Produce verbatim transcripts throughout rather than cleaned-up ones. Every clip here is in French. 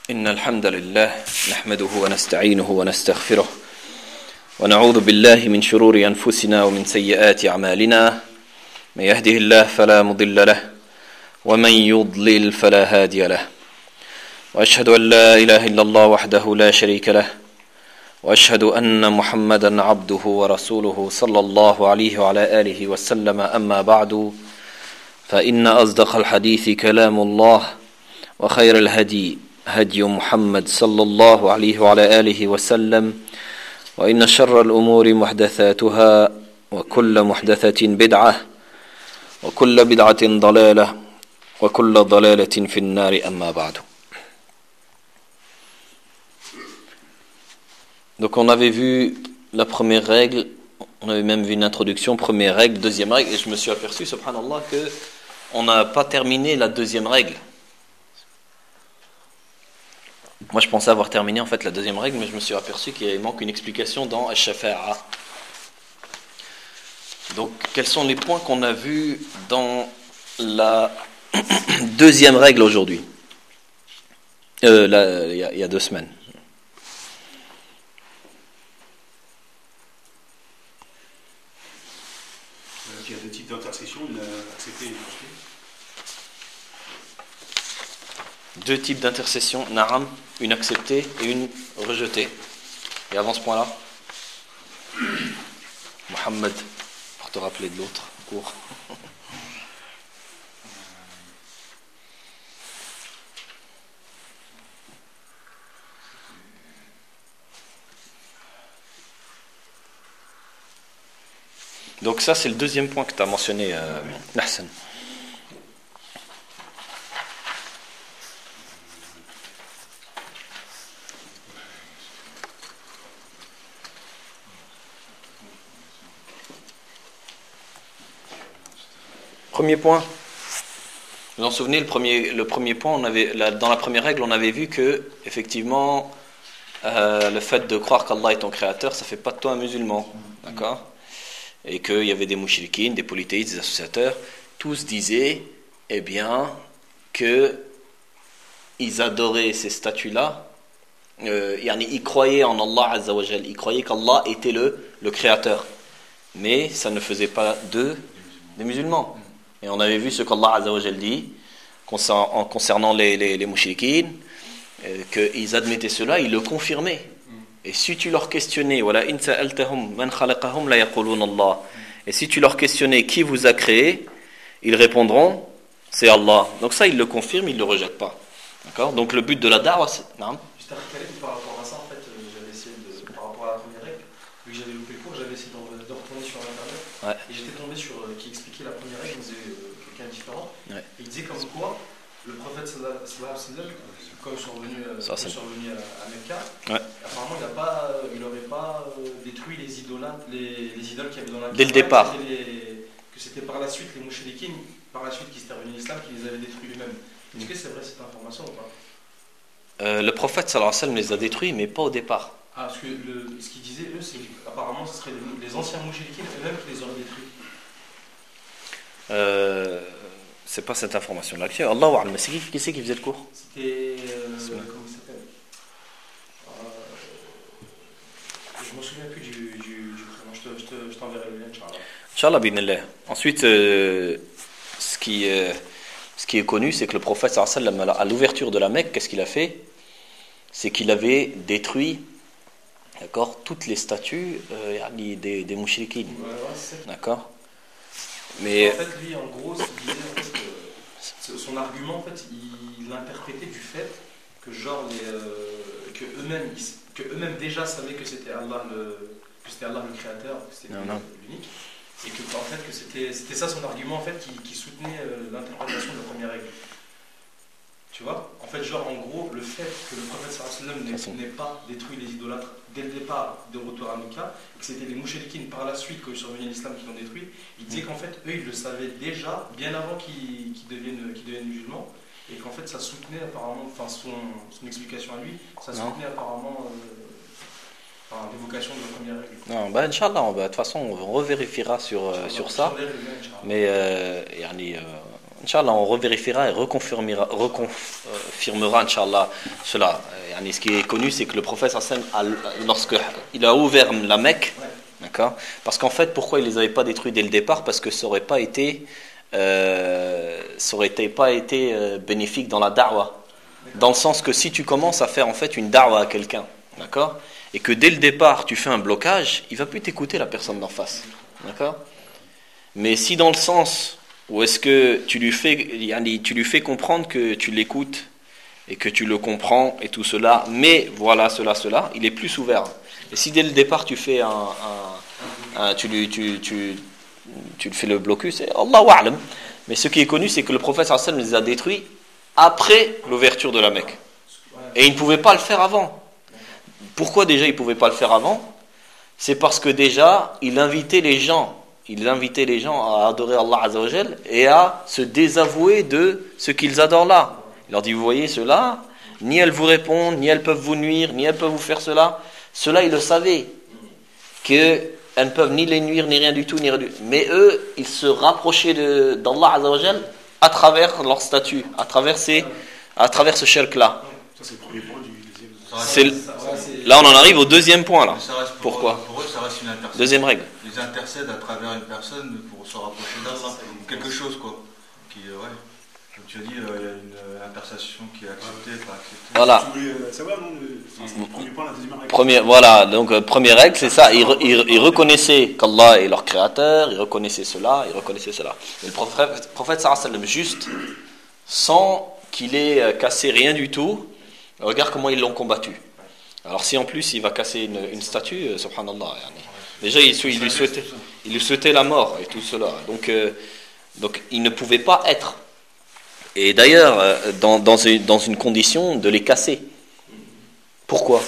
إن الحمد لله نحمده ونستعينه ونستغفره ونعوذ بالله من شرور أنفسنا ومن سيئات أعمالنا من يهده الله فلا مضل له ومن يضلل فلا هادي له وأشهد أن لا إله إلا الله وحده لا شريك له وأشهد أن محمدا عبده ورسوله صلى الله عليه وعلى آله وسلم أما بعد فإن أصدق الحديث كلام الله وخير الهدي هدي محمد صلى الله عليه وعلى آله وسلم وإن شر الأمور محدثاتها وكل محدثة بدعة وكل بدعة ضلالة وكل ضلالة في النار أما بعد. Donc on avait vu la première règle, on avait même vu une introduction, première règle, deuxième règle, et je me suis aperçu, subhanallah, que on n'a pas terminé la deuxième règle. Moi je pensais avoir terminé en fait la deuxième règle, mais je me suis aperçu qu'il manque une explication dans Ash-Shafa'a. Donc quels sont les points qu'on a vus dans la deuxième règle aujourd'hui, euh, là, il, y a, il y a deux semaines. Il y a deux types d'intercession, une acceptée et une rejetée. Deux types d'intercession, Naam, une acceptée et une rejetée. Et avant ce point-là, Mohamed, pour te rappeler de l'autre cours. Donc ça c'est le deuxième point que tu as mentionné, euh, Hassan. Premier point. Vous vous en souvenez, le premier, le premier point, on avait, la, dans la première règle, on avait vu que, effectivement, euh, le fait de croire qu'Allah est ton créateur, ça ne fait pas de toi un musulman. D'accord ? Et qu'il y avait des mouchriquines, des polythéistes, des associateurs, tous disaient, eh bien, qu'ils adoraient ces statues-là, euh, yani, ils croyaient en Allah Azza wa Jal, ils croyaient qu'Allah était le, le créateur. Mais ça ne faisait pas d'eux des musulmans. Et on avait vu ce qu'Allah Azza wa Jal dit concernant, concernant les, les, les mouchriquines, euh, qu'ils admettaient cela, ils le confirmaient. Et si tu leur questionnais, voilà, in sa'altahum man khalaqahum la yaqulun Allah. Et si tu leur questionnais qui vous a créé, ils répondront c'est Allah. Donc ça ils le confirment, ils ne le rejettent pas. D'accord ? Donc le but de la da'wah, c'est non. Juste à recaler par rapport à ça, en fait, j'avais essayé de, par rapport à la première règle, vu que j'avais loupé le cours, j'avais essayé de, de retourner sur internet. Ouais. Et j'étais tombé sur euh, qui expliquait la première règle, il disait euh, quelqu'un différent. Ouais. Et il disait comme quoi le prophète sallallahu alayhi wa sallam, quand ils sont revenus, euh, Ça, quand ils sont revenus à, à Mecca, ouais. apparemment il n'aurait pas, pas euh, détruit les idolâtres, les, les idoles qu'il y avait dans la dès le départ. Que c'était, les, que c'était par la suite les mouchriquines, par la suite qui s'étaient revenus à l'islam, qui les avaient détruits eux-mêmes. Est-ce que c'est vrai cette information ou pas? Euh, le prophète sallallahu alayhi wa sallam les a détruits, mais pas au départ. Ah, parce que le, ce qu'ils disaient, eux, c'est apparemment ce seraient les, les anciens mouchriquines eux-mêmes qui les auraient détruits. Euh, c'est pas cette information-là. Allah wa al-Masih, qui c'est qui faisait le cours? C'était. Euh, comment il s'appelle euh, Je ne me souviens plus du, du, du prénom. Je, te, je, te, je t'enverrai le lien, Inch'Allah. Inch'Allah binallah. Ensuite, euh, ce, qui, euh, ce qui est connu, c'est que le prophète sallallahu alayhi wa sallam, à l'ouverture de la Mecque, qu'est-ce qu'il a fait? C'est qu'il avait détruit, d'accord, toutes les statues euh, des, des mouchriquines. Ouais, ouais, c'est ça. D'accord. Mais en fait, lui, en gros, ce qu'il disait, en fait, euh, son argument, en fait, il l'interprétait du fait que, genre, les, euh, que eux-mêmes, que eux-mêmes déjà savaient que c'était Allah le, que c'était Allah le créateur, que c'était non, non. l'unique, et que, en fait, que c'était, c'était ça son argument, en fait, qui, qui soutenait euh, l'interprétation de la première règle. Tu vois, en fait, genre, en gros, le fait que le prophète sallallahu alayhi wa sallam n'ait pas détruit les idolâtres dès le départ de retour à Mecca, et que c'était les mouchriquines par la suite, quand ils sont venus à l'islam, qui l'ont détruit, il disait qu'en fait, eux, ils le savaient déjà, bien avant qu'ils, qu'ils, deviennent, qu'ils deviennent musulmans, et qu'en fait, ça soutenait apparemment, enfin, son, son explication à lui, ça soutenait non. apparemment euh, enfin, l'évocation de la première règle. Non, bah, Inch'Allah, de toute façon, on revérifiera sur, euh, sur ça. Mais, euh, yani, euh, Inch'Allah, on revérifiera et reconfirmera, reconfirmera, Inch'Allah, cela. Yani, ce qui est connu, c'est que le prophète, lorsqu'il a ouvert la Mecque, d'accord, parce qu'en fait, pourquoi il ne les avait pas détruits dès le départ? Parce que ça n'aurait pas été, euh, ça aurait été, pas été euh, bénéfique dans la da'wa. Dans le sens que si tu commences à faire en fait une da'wa à quelqu'un, d'accord, et que dès le départ, tu fais un blocage, il ne va plus t'écouter, la personne d'en face. D'accord. Mais si dans le sens où est-ce que tu lui fais, tu lui fais comprendre que tu l'écoutes et que tu le comprends et tout cela, mais voilà cela, cela, il est plus ouvert. Et si dès le départ tu fais un, un, un tu lui, tu, tu, tu fais le blocus, c'est Allahu a'lam. Mais ce qui est connu, c'est que le prophète sallallahu alayhi wa sallam les a détruits après l'ouverture de la Mecque. Et il ne pouvait pas le faire avant. Pourquoi déjà il ne pouvait pas le faire avant? C'est parce que déjà, il invitait les gens, il invitait les gens à adorer Allah Azza wa Jal et à se désavouer de ce qu'ils adorent là. Il leur dit, vous voyez ceux-là, ni elles vous répondent, ni elles peuvent vous nuire, ni elles peuvent vous faire cela. Ceux-là, ils le savaient, qu'elles ne peuvent ni les nuire, ni rien du tout, ni rien du tout. Mais eux, ils se rapprochaient de, d'Allah Azza wa Jal à travers leur statut, à travers, ces, à travers ce shirk-là. Ça, c'est le premier point du deuxième. C'est le... Là, on en arrive au deuxième point. Là. Pour, Pourquoi Pour eux, ça reste une intercession. Deuxième règle. Ils intercèdent à travers une personne pour se rapprocher d'Allah. Quelque chose, quoi. Qui, ouais. Comme tu as dit, il euh, y a une euh, intercession qui est acceptée, pas acceptée. Voilà. Tu voulais euh, savoir, non C'est le premier point, la deuxième règle. Première, voilà, donc euh, première règle, c'est ça. Ils, re, ils, ils reconnaissaient qu'Allah est leur créateur, ils reconnaissaient cela, ils reconnaissaient cela. Et le prophète, prophète sallallahu alayhi wa sallam, juste, sans qu'il ait euh, cassé rien du tout, regarde comment ils l'ont combattu. Alors si en plus il va casser une, une statue, euh, subhanallah, yani. Déjà il, il, lui souhaitait, il lui souhaitait la mort et tout cela. Donc, euh, donc il ne pouvait pas être. Et d'ailleurs, euh, dans, dans, une, dans une condition de les casser. Pourquoi?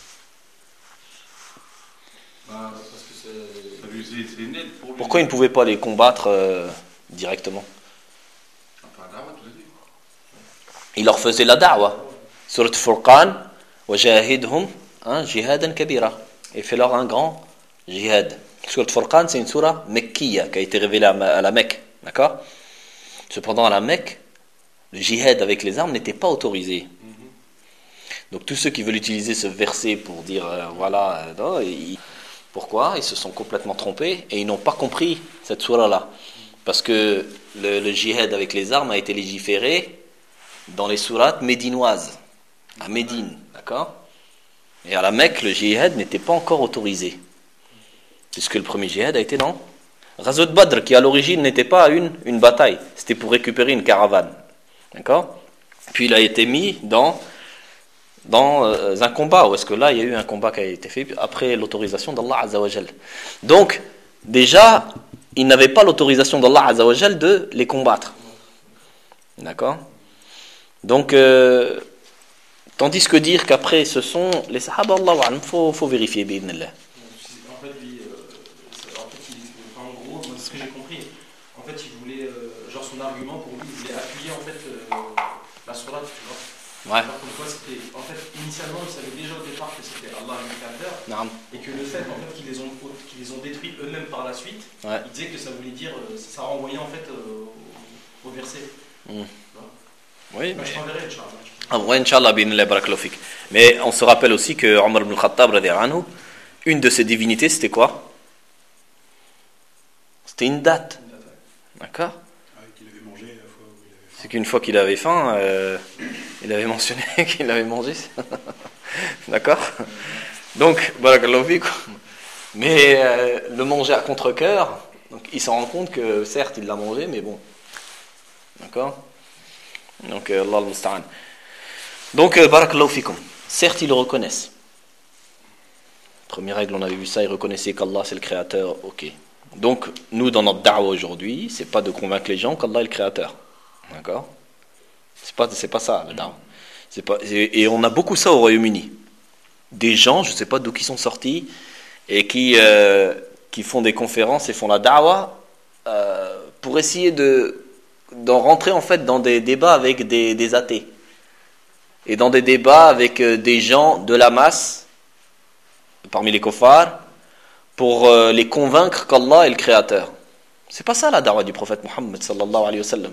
Bah, parce que c'est, c'est, c'est net pour lui. Pourquoi il ne pouvait pas les combattre euh, directement? Enfin, da'wa, tu l'as dit. Il leur faisait la da'wa. Surat Furqan, وَجَاهِدْهُمْ جِهَادًا كَبِيرًا. Et fait leur un grand jihad. Surat Furqan, c'est une surah mekkiya qui a été révélée à la Mecque. D'accord? Cependant, à la Mecque, le jihad avec les armes n'était pas autorisé. Donc tous ceux qui veulent utiliser ce verset pour dire euh, voilà, euh, non, ils, pourquoi? Ils se sont complètement trompés et ils n'ont pas compris cette surah-là. Parce que le, le jihad avec les armes a été légiféré dans les sourates médinoises, à Médine, d'accord? Et à la Mecque, le jihad n'était pas encore autorisé. Puisque le premier jihad a été dans Ghazwat Badr, qui à l'origine n'était pas une, une bataille, c'était pour récupérer une caravane. D'accord? Puis il a été mis dans, dans euh, un combat, où est-ce que là il y a eu un combat qui a été fait après l'autorisation d'Allah Azza wa Jal. Donc, déjà, il n'avait pas l'autorisation d'Allah Azza wa Jal de les combattre. D'accord? Donc, euh, tandis que dire qu'après ce sont les Sahaba, Allah, il faut, faut vérifier, bi'idhnillah. En fait, lui, euh, en, fait, il, enfin, en gros, moi, ce que j'ai compris, en fait, il voulait, euh, genre son argument pour lui, il voulait appuyer en fait euh, la sourate, tu vois. Ouais. Alors comme quoi c'était, en fait, initialement, ils savaient déjà au départ que c'était Allah le créateur, Non. et que le fait, en fait, qu'ils les ont, qu'ils les ont détruits eux-mêmes par la suite, Ouais. il disait que ça voulait dire, ça renvoyait en fait euh, au, au verset. Mm. Oui, Bah, mais... je t'enverrai, Inch'Allah. Ah, ouais, Inch'Allah, bi'idhnillah, barakallahu fik. Mais on se rappelle aussi que Omar ibn al-Khattab, radiyallahu anhu, une de ses divinités, c'était quoi? C'était une date. D'accord? Ah, qu'il avait mangé la fois où il avait faim. C'est qu'une fois qu'il avait faim, euh, il avait mentionné qu'il avait mangé. D'accord? Donc, barakallahu fik. Mais euh, le manger à contre-cœur, donc il s'en rend compte que certes il l'a mangé, mais bon. D'accord? Donc, euh, Allah al-Musta'an. Donc, euh, barakallahu fikum. Certes, ils le reconnaissent. Première règle, on avait vu ça, ils reconnaissaient qu'Allah c'est le créateur, ok. Donc, nous, dans notre da'wa aujourd'hui, c'est pas de convaincre les gens qu'Allah est le créateur. D'accord? C'est pas, c'est pas ça, le da'wa. C'est pas, et, et on a beaucoup ça au Royaume-Uni. Des gens, je sais pas d'où ils sont sortis, et qui, euh, qui font des conférences et font la da'wa euh, pour essayer de, d'en rentrer en fait dans des débats avec des, des athées. Et dans des débats avec euh, des gens de la masse, parmi les kuffars, pour euh, les convaincre qu'Allah est le créateur. C'est pas ça la da'wa du prophète Muhammad sallallahu alayhi wa sallam.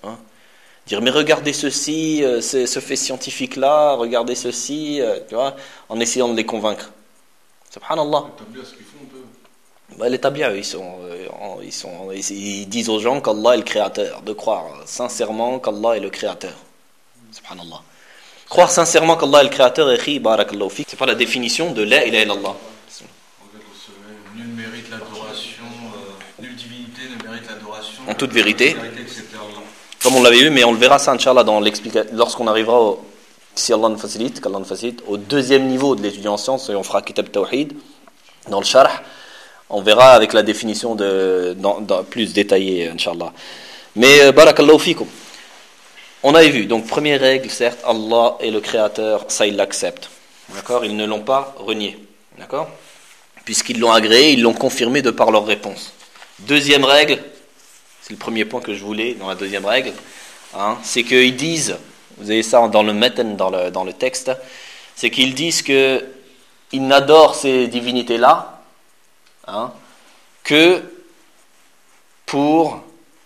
Hein? Dire mais regardez ceci, euh, ce, ce fait scientifique là, regardez ceci, euh, tu vois, en essayant de les convaincre. Subhanallah. Établir ce qu'ils font un peu. Bah, les tabias, ils sont, euh, ils sont, ils disent aux gens qu'Allah est le créateur, de croire sincèrement qu'Allah est le créateur. Subhanallah. Croire sincèrement qu'Allah est le créateur, c'est pas la définition de la ilaha illallah. Nul ne mérite l'adoration, euh, nulle divinité ne mérite l'adoration. En toute vérité, excepté Allah. comme on l'avait vu, mais on le verra ça, Inch'Allah, dans l'explication, lorsqu'on arrivera, au, si Allah nous facilite, qu'Allah nous facilite, au deuxième niveau de l'étudiant en sciences, et on fera Kitab Tawhid, dans le Sharh, on verra avec la définition de, dans, dans, plus détaillée, Inch'Allah. Mais, euh, barakallahu fikum. On avait vu, donc première règle, certes, Allah est le créateur, ça ils l'acceptent. D'accord? Ils ne l'ont pas renié. D'accord? Puisqu'ils l'ont agréé, ils l'ont confirmé de par leur réponse. Deuxième règle, c'est le premier point que je voulais dans la deuxième règle, hein, c'est qu'ils disent, vous avez ça dans le meten, dans le, dans le texte, c'est qu'ils disent qu'ils n'adorent ces divinités-là hein, que pour...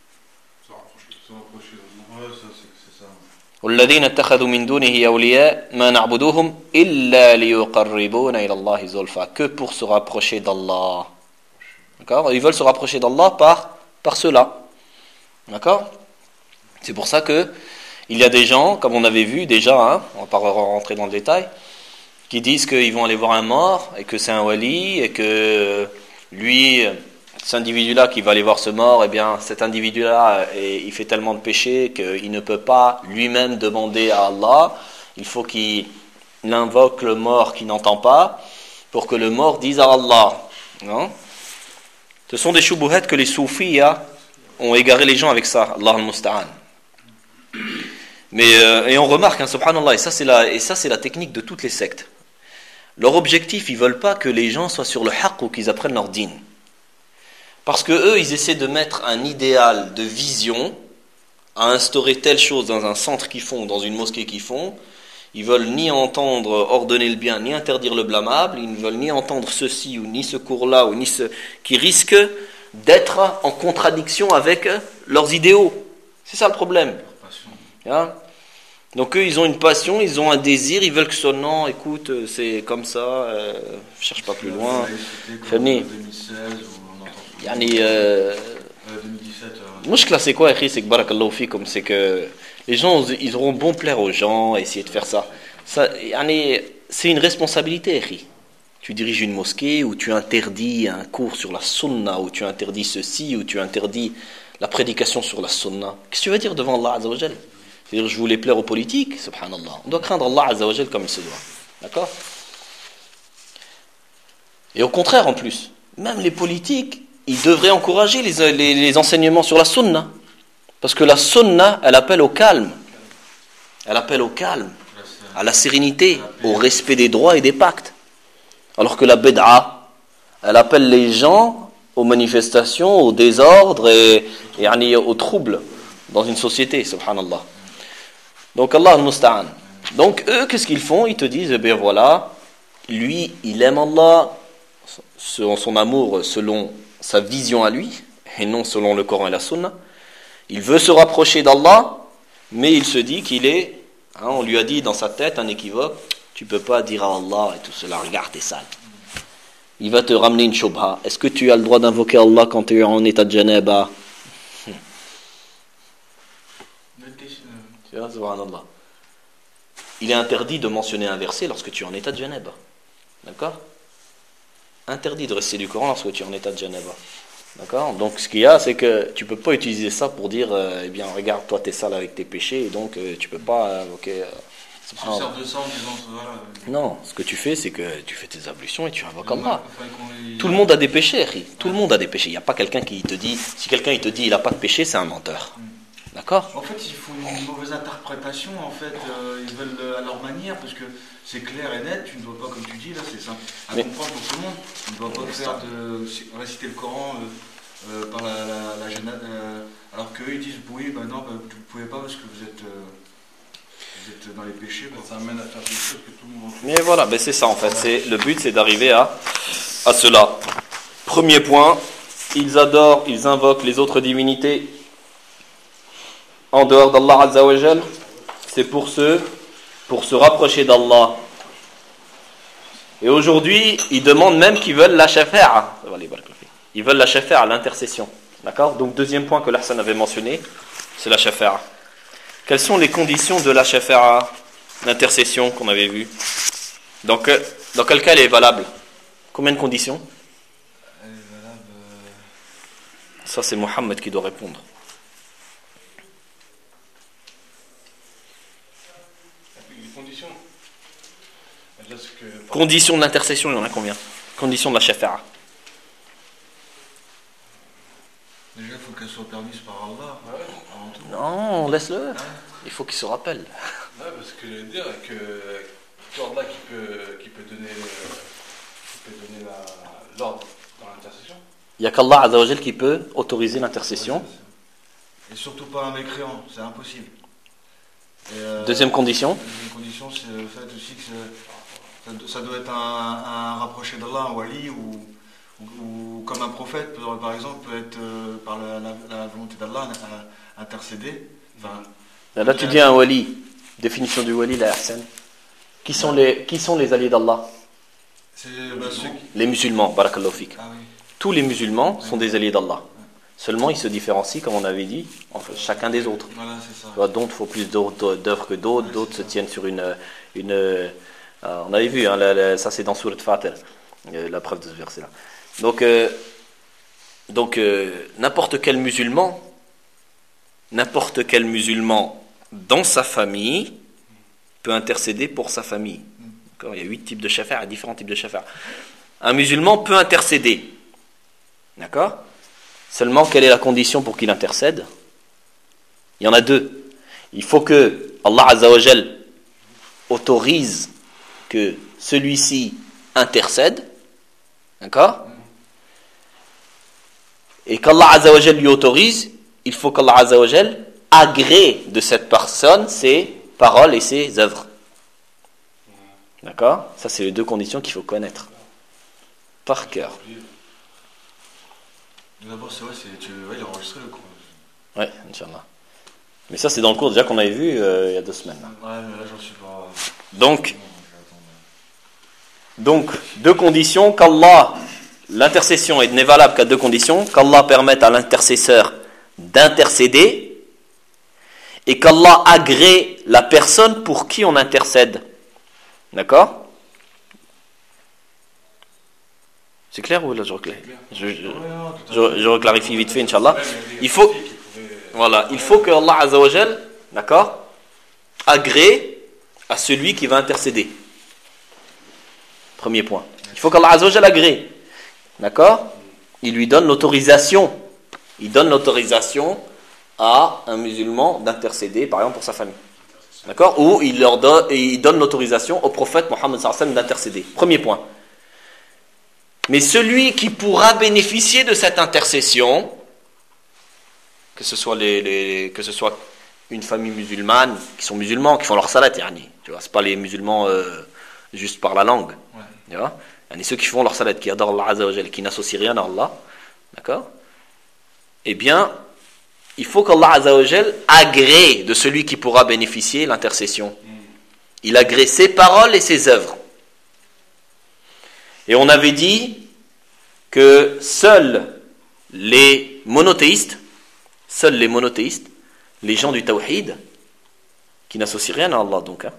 والذين اتخذوا من دونه أولياء ما نعبدوهم إلا ليقربونا إلى الله زلفى que pour se rapprocher d'Allah. D'accord? Ils veulent se rapprocher d'Allah par, par cela. D'accord? C'est pour ça que il y a des gens, comme on avait vu déjà, hein, on va pas rentrer dans le détail, qui disent qu'ils vont aller voir un mort et que c'est un wali et que lui, cet individu-là qui va aller voir ce mort, eh bien cet individu-là, il fait tellement de péchés qu'il ne peut pas lui-même demander à Allah. Il faut qu'il invoque le mort qui n'entend pas pour que le mort dise à Allah. Non? Ce sont des shubuhat que les soufis hein, ont égaré les gens avec ça. Allah al-Musta'an. Mais euh, et on remarque, hein, subhanallah, et ça c'est la et ça c'est la technique de toutes les sectes. Leur objectif, ils veulent pas que les gens soient sur le haqq ou qu'ils apprennent leur dîn. Parce que eux, ils essaient de mettre un idéal de vision à instaurer telle chose dans un centre qu'ils font, dans une mosquée qu'ils font. Ils veulent ni entendre ordonner le bien, ni interdire le blâmable. Ils ne veulent ni entendre ceci, ou ni ce cours-là, ou ni ce qui risque d'être en contradiction avec leurs idéaux. C'est ça le problème. Hein? Donc eux, ils ont une passion, ils ont un désir, ils veulent que ce non, écoute, c'est comme ça, euh, cherche pas plus loin. Famille. Yani, euh, Mouchkla, c'est quoi, c'est que barakallahu fikum, c'est que les gens, ils auront bon plaire aux gens, essayer de faire ça. ça yani, c'est une responsabilité, Ekhi. Tu diriges une mosquée, ou tu interdis un cours sur la sunna, ou tu interdis ceci, ou tu interdis la prédication sur la sunna. Qu'est-ce que tu veux dire devant Allah Azza wa Jal? C'est-à-dire, je voulais plaire aux politiques, subhanallah. On doit craindre Allah Azza wa Jal comme il se doit. D'accord? Et au contraire, en plus, même les politiques, ils devraient encourager les, les, les enseignements sur la sunna. Parce que la sunna, elle appelle au calme. Elle appelle au calme, à la sérénité, au respect des droits et des pactes. Alors que la bid'a, elle appelle les gens aux manifestations, au désordre et, et aux troubles dans une société, subhanallah. Donc Allah al-Musta'an. Donc eux, qu'est-ce qu'ils font? Ils te disent, eh bien voilà, lui, il aime Allah, son, son amour selon sa vision à lui, et non selon le Coran et la Sunna. Il veut se rapprocher d'Allah, mais il se dit qu'il est, hein, on lui a dit dans sa tête un équivoque, tu ne peux pas dire à Allah et tout cela, regarde, t'es sale. Il va te ramener une shubha. Est-ce que tu as le droit d'invoquer Allah quand tu es en état de janaba? Subhanallah. Il est interdit de mentionner un verset lorsque tu es en état de janaba. D'accord? Interdit de réciter du Coran lorsque tu es en état de janaba. D'accord? Donc ce qu'il y a, c'est que tu ne peux pas utiliser ça pour dire euh, eh bien regarde, toi tu es sale avec tes péchés et donc euh, tu ne peux pas invoquer. Euh, tu sers de sang en disant voilà. Non, ce que tu fais, c'est que tu fais tes ablutions et tu invoques Allah. Tout le monde a des péchés, Ri. Tout le monde a des péchés. Il n'y a pas quelqu'un qui te dit, si quelqu'un il te dit il n'a pas de péché, c'est un menteur. D'accord? En fait, ils font une mauvaise interprétation, en fait, euh, ils veulent euh, à leur manière, parce que c'est clair et net, tu ne dois pas, comme tu dis, là, c'est simple à Mais... comprendre pour tout le monde, tu ne dois pas faire de réciter le Coran euh, euh, par la, la, la Genève, euh, alors qu'eux, ils disent, oui, ben non, ben, vous ne pouvez pas parce que vous êtes, euh, vous êtes dans les péchés. Ben, ça amène à faire des choses que tout le monde... Mais voilà, ben c'est ça, en fait, c'est, le but, c'est d'arriver à, à cela. Premier point, ils adorent, ils invoquent les autres divinités en dehors d'Allah Azza wa Jal, c'est pour se, pour se rapprocher d'Allah. Et aujourd'hui, ils demandent même qu'ils veulent la shafa'a. Ils veulent la shafa'a, l'intercession. D'accord? Donc, deuxième point que l'Ahsan avait mentionné, c'est la shafa'a. Quelles sont les conditions de la shafa'a, l'intercession qu'on avait vu? Dans, que, dans quel cas elle est valable? Combien de conditions? Elle est valable. Euh... Ça, c'est Mohammed qui doit répondre. Les conditions. Que... Conditions de l'intercession, il y en a combien? Conditions de la shafa'a. Déjà, il faut qu'elle soit permise par Allah. Ouais. Avant tout. Non, laisse-le. Ouais. Il faut qu'il se rappelle. Ouais, parce que je veux dire que c'est Allah qui peut, qui peut donner, qui peut donner la, l'ordre dans l'intercession. Il n'y a qu'Allah Azza wa Jal qui peut autoriser l'intercession. Et surtout pas un mécréant, c'est impossible. Et euh, Deuxième condition. Deuxième condition, c'est le fait aussi que ça, ça doit être un, un rapproché d'Allah, un wali, ou, ou, ou comme un prophète, par exemple, peut être euh, par la, la, la volonté d'Allah intercédé. Enfin, Là, tu dis un wali. Définition du wali, la Ahsan. Qui sont les, qui sont les alliés d'Allah? C'est bah, ceux qui... Les musulmans, barakallahu fik. Ah oui. Tous les musulmans sont Oui. des alliés d'Allah. Oui. Seulement, ils se différencient, comme on avait dit, entre chacun des autres. Voilà, c'est ça. Tu vois, d'autres font plus d'œuvres que d'autres, Ouais, d'autres se ça. tiennent sur une... une euh, on avait vu, hein, la, la, ça c'est dans Surat Fatir, euh, la preuve de ce verset-là. Donc, euh, donc euh, n'importe quel musulman, n'importe quel musulman dans sa famille peut intercéder pour sa famille. D'accord? Il y a huit types de shafa'a, différents types de shafa'a. Un musulman peut intercéder. D'accord? Seulement, quelle est la condition pour qu'il intercède? Il y en a deux. Il faut que Allah Azza wa Jal autorise que celui-ci intercède. D'accord? Et qu'Allah Azza wa Jal lui autorise, il faut qu'Allah Azza wa Jal agrée de cette personne ses paroles et ses œuvres. D'accord? Ça, c'est les deux conditions qu'il faut connaître. Par cœur. D'abord, c'est vrai, c'est, tu, ouais, il a enregistré le cours. Ouais, Inch'Allah. Mais ça, c'est dans le cours déjà qu'on avait vu euh, il y a deux semaines. Ouais, mais là, j'en suis pas. Donc, donc deux conditions. Qu'Allah, l'intercession n'est valable qu'à deux conditions. Qu'Allah permette à l'intercesseur d'intercéder et qu'Allah agrée la personne pour qui on intercède. D'accord? C'est clair ou là je reclarifie? Je, je, je, je reclarifie vite fait, Inch'Allah. Il faut, voilà, il faut que Allah Azza wa Jal, d'accord, agrée à celui qui va intercéder. Premier point. Il faut qu'Allah Azza wa Jal agrée. D'accord? Il lui donne l'autorisation. Il donne l'autorisation à un musulman d'intercéder, par exemple, pour sa famille. D'accord? Ou il, leur donne, il donne l'autorisation au prophète Mohammed sallallahu alayhi wa sallam d'intercéder. Premier point. Mais celui qui pourra bénéficier de cette intercession, que ce soit, les, les, que ce soit une famille musulmane, qui sont musulmans, qui font leur salat, yani, tu vois, c'est pas les musulmans euh, juste par la langue. Ouais. Tu vois? Yani, ceux qui font leur salat, qui adorent Allah Azza wa Jal, qui n'associent rien à Allah, d'accord? Eh bien, il faut qu'Allah Azza wa Jal agrée de celui qui pourra bénéficier de l'intercession. Il agrée ses paroles et ses œuvres. Et on avait dit que seuls les monothéistes, seuls les monothéistes, les gens du tawhid, qui n'associent rien à Allah donc, hein,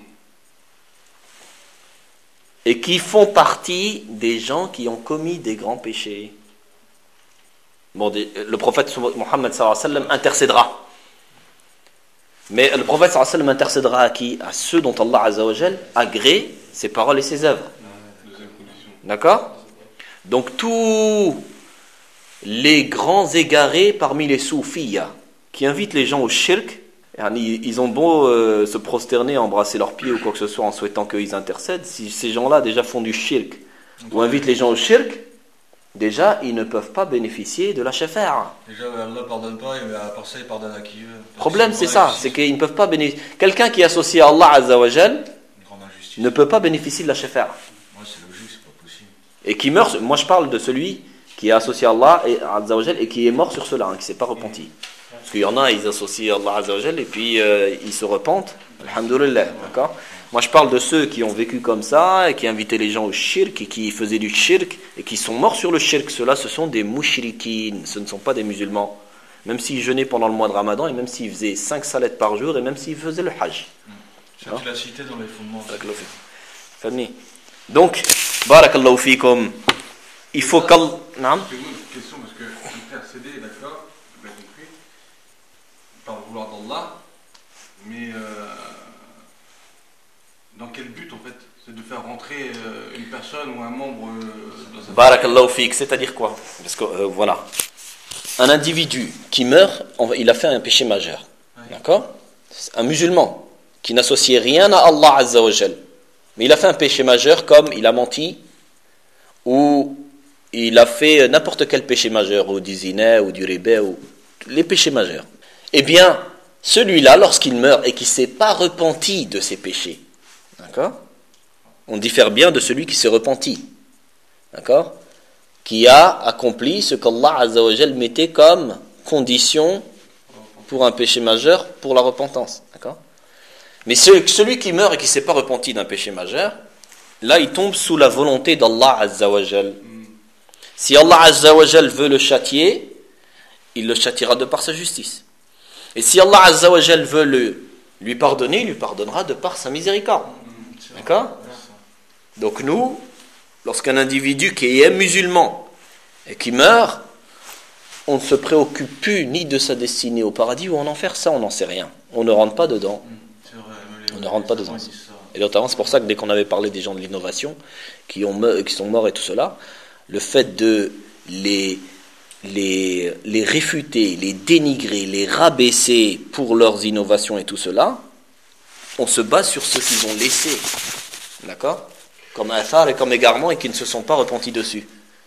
et qui font partie des gens qui ont commis des grands péchés. Bon, le prophète Mohammed sallallahu alayhi wa sallam intercédera. Mais le prophète sallallahu alayhi wa sallam intercédera à qui? À ceux dont Allah Azza wa Jal agrée ses paroles et ses œuvres. D'accord? Donc tous les grands égarés parmi les soufis qui invitent les gens au shirk, ils ont beau euh, se prosterner, embrasser leurs pieds ou quoi que ce soit en souhaitant qu'ils intercèdent, si ces gens-là déjà font du shirk ou invitent les gens au shirk, déjà ils ne peuvent pas bénéficier de la shafa'a. Déjà, Allah pardonne pas, mais à part ça, il pardonne à qui veut. Le problème c'est ça, c'est qu'ils ne peuvent pas bénéficier. Quelqu'un qui est associé à Allah Azza wa Jal ne peut pas bénéficier de la shafa'a. Ouais, c'est logique, c'est pas possible. Et qui meurt, moi je parle de celui qui est associé à Allah et à Azza wa Jal et qui est mort sur cela, hein, qui ne s'est pas repenti. Parce qu'il y en a, ils associent Allah Azza wa Jal et puis euh, ils se repentent. Alhamdulillah, d'accord? Moi je parle de ceux qui ont vécu comme ça et qui invitaient les gens au shirk et qui faisaient du shirk et qui sont morts sur le shirk. Ceux-là, ce sont des mouchriquines, ce ne sont pas des musulmans. Même s'ils jeûnaient pendant le mois de Ramadan et même s'ils faisaient cinq salades par jour et même s'ils faisaient le hajj. Ça, tu l'as cité dans les fondements. Famille. Donc, barakallahu fikum, il faut qu'Allah. Naam. Une question parce que intercéder, d'accord, j'ai bien compris, par le vouloir d'Allah, mais euh, dans quel but en fait? C'est de faire rentrer euh, une personne ou un membre euh, dans sa Barakallahu fik, c'est-à-dire quoi? Parce que euh, voilà, un individu qui meurt, il a fait un péché majeur, d'accord? Un musulman qui n'associait rien à Allah Azza wa Jal, mais il a fait un péché majeur comme il a menti ou il a fait n'importe quel péché majeur, ou du zina, ou du riba, ou les péchés majeurs. Eh bien, celui-là, lorsqu'il meurt et qui ne s'est pas repenti de ses péchés, d'accord? On diffère bien de celui qui s'est repenti, d'accord? Qui a accompli ce qu'Allah Azza wa Jal mettait comme condition pour un péché majeur, pour la repentance, d'accord? Mais celui qui meurt et qui ne s'est pas repenti d'un péché majeur, là, il tombe sous la volonté d'Allah Azza wa Jal. Si Allah Azza wa Jal veut le châtier, il le châtiera de par sa justice. Et si Allah Azza wa Jal veut le, lui pardonner, il lui pardonnera de par sa miséricorde. D'accord? Donc nous, lorsqu'un individu qui est musulman et qui meurt, on ne se préoccupe plus ni de sa destinée au paradis ou en enfer, ça on n'en sait rien. On ne rentre pas dedans. On ne rentre pas dedans. Et notamment, c'est pour ça que dès qu'on avait parlé des gens de l'innovation, qui, ont, qui sont morts et tout cela, le fait de les, les, les réfuter, les dénigrer, les rabaisser pour leurs innovations et tout cela, on se base sur ce qu'ils ont laissé, d'accord? Comme athar et comme égarement et qui ne se sont pas repentis dessus.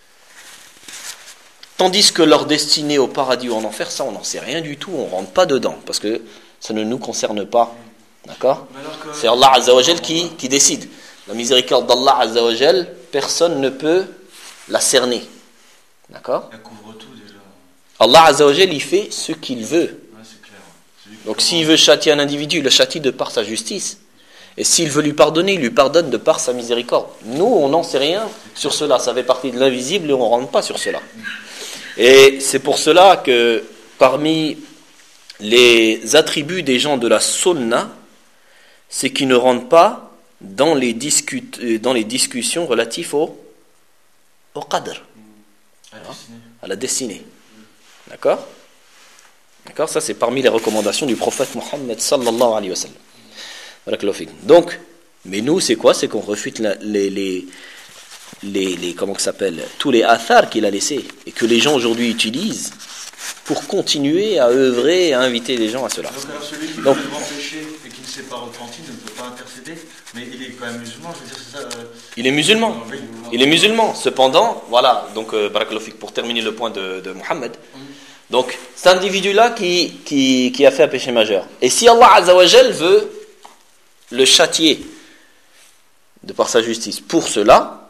Tandis que leur destinée au paradis ou en enfer, ça on n'en sait rien du tout, on ne rentre pas dedans, parce que ça ne nous concerne pas, d'accord? C'est Allah Azza wa Jal qui, qui décide. La miséricorde d'Allah Azza wa Jal, personne ne peut la cerner, d'accord? Elle couvre tout déjà. Allah Azza wa Jal, il fait ce qu'il veut. Ouais, c'est clair. C'est Donc s'il veut châtier un individu, il le châtie de par sa justice. Et s'il veut lui pardonner, il lui pardonne de par sa miséricorde. Nous, on n'en sait rien sur cela. Ça fait partie de l'invisible et on ne rentre pas sur cela. Et c'est pour cela que parmi les attributs des gens de la sunna, c'est qu'ils ne rentrent pas dans les, discu- dans les discussions relatives au, au qadr, à dessiner. à la destinée. D'accord? D'accord? Ça, c'est parmi les recommandations du prophète Mohammed sallallahu alayhi wa sallam. Donc, mais nous, c'est quoi? C'est qu'on refute la, les, les, les, les, comment ça s'appelle, tous les athars qu'il a laissés et que les gens aujourd'hui utilisent pour continuer à œuvrer et à inviter les gens à cela. Donc, alors celui qui Donc, fait le grand péché et qui ne s'est pas repenti ne peut pas intercéder, mais il est quand même musulman, je veux dire, c'est ça. Euh... Il est musulman. Il est musulman. Cependant, voilà, donc, euh, barakallahu fik, pour terminer le point de, de Mohammed. Mm. Donc, cet individu-là qui, qui, qui a fait un péché majeur. Et si Allah Azza wa Jal veut le châtier de par sa justice pour cela,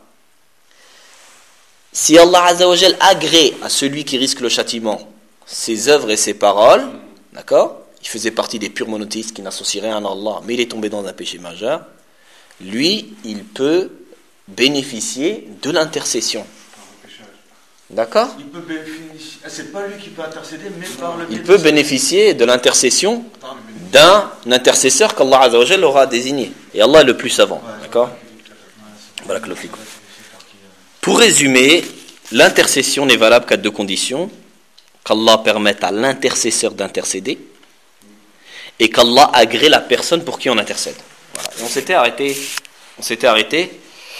si Allah Azza wa Jal agrée à celui qui risque le châtiment ses œuvres et ses paroles, d'accord, il faisait partie des purs monothéistes qui n'associent rien à Allah, mais il est tombé dans un péché majeur, lui, il peut bénéficier de l'intercession. D'accord? Il peut bénéficier, c'est pas lui qui peut intercéder, mais par le Il peut bénéficier de l'intercession d'un intercesseur qu'Allah Azza wa Jal aura désigné. Et Allah est le plus savant. D'accord? Pour résumer, l'intercession n'est valable qu'à deux conditions: qu'Allah permette à l'intercesseur d'intercéder et qu'Allah agrée la personne pour qui on intercède. Voilà. Et on s'était arrêté, on s'était arrêté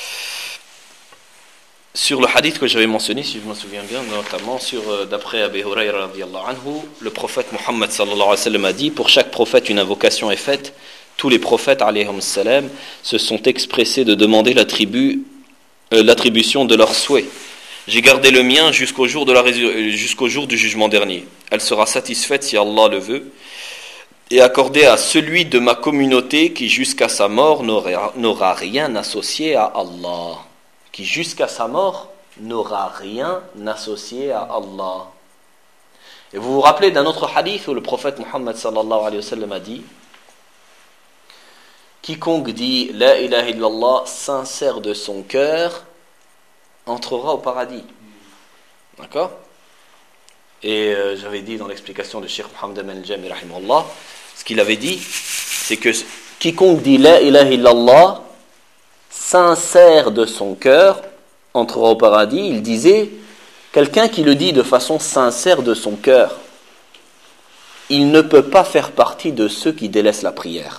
sur le hadith que j'avais mentionné, si je me souviens bien, notamment sur, euh, d'après Abu Hurayra radiyallahu anhu, le prophète Muhammad sallallahu alayhi wa sallam a dit: pour chaque prophète une invocation est faite. Tous les prophètes alayhim salam se sont expressés de demander l'attribut, euh, l'attribution de leurs souhaits. J'ai gardé le mien jusqu'au jour de la résur- jusqu'au jour du jugement dernier. Elle sera satisfaite si Allah le veut, et accordée à celui de ma communauté qui jusqu'à sa mort n'aura, n'aura rien associé à Allah. Qui jusqu'à sa mort n'aura rien associé à Allah. Et vous vous rappelez d'un autre hadith où le prophète Muhammad sallallahu alayhi wa sallam a dit: quiconque dit la ilaha illallah sincère de son cœur entrera au paradis. D'accord? Et euh, j'avais dit dans l'explication de Cheikh Mohammed al-Jami rahimahullah, ce qu'il avait dit, c'est que quiconque dit la ilaha illallah sincère de son cœur entrera au paradis. Il disait, quelqu'un qui le dit de façon sincère de son cœur, il ne peut pas faire partie de ceux qui délaissent la prière.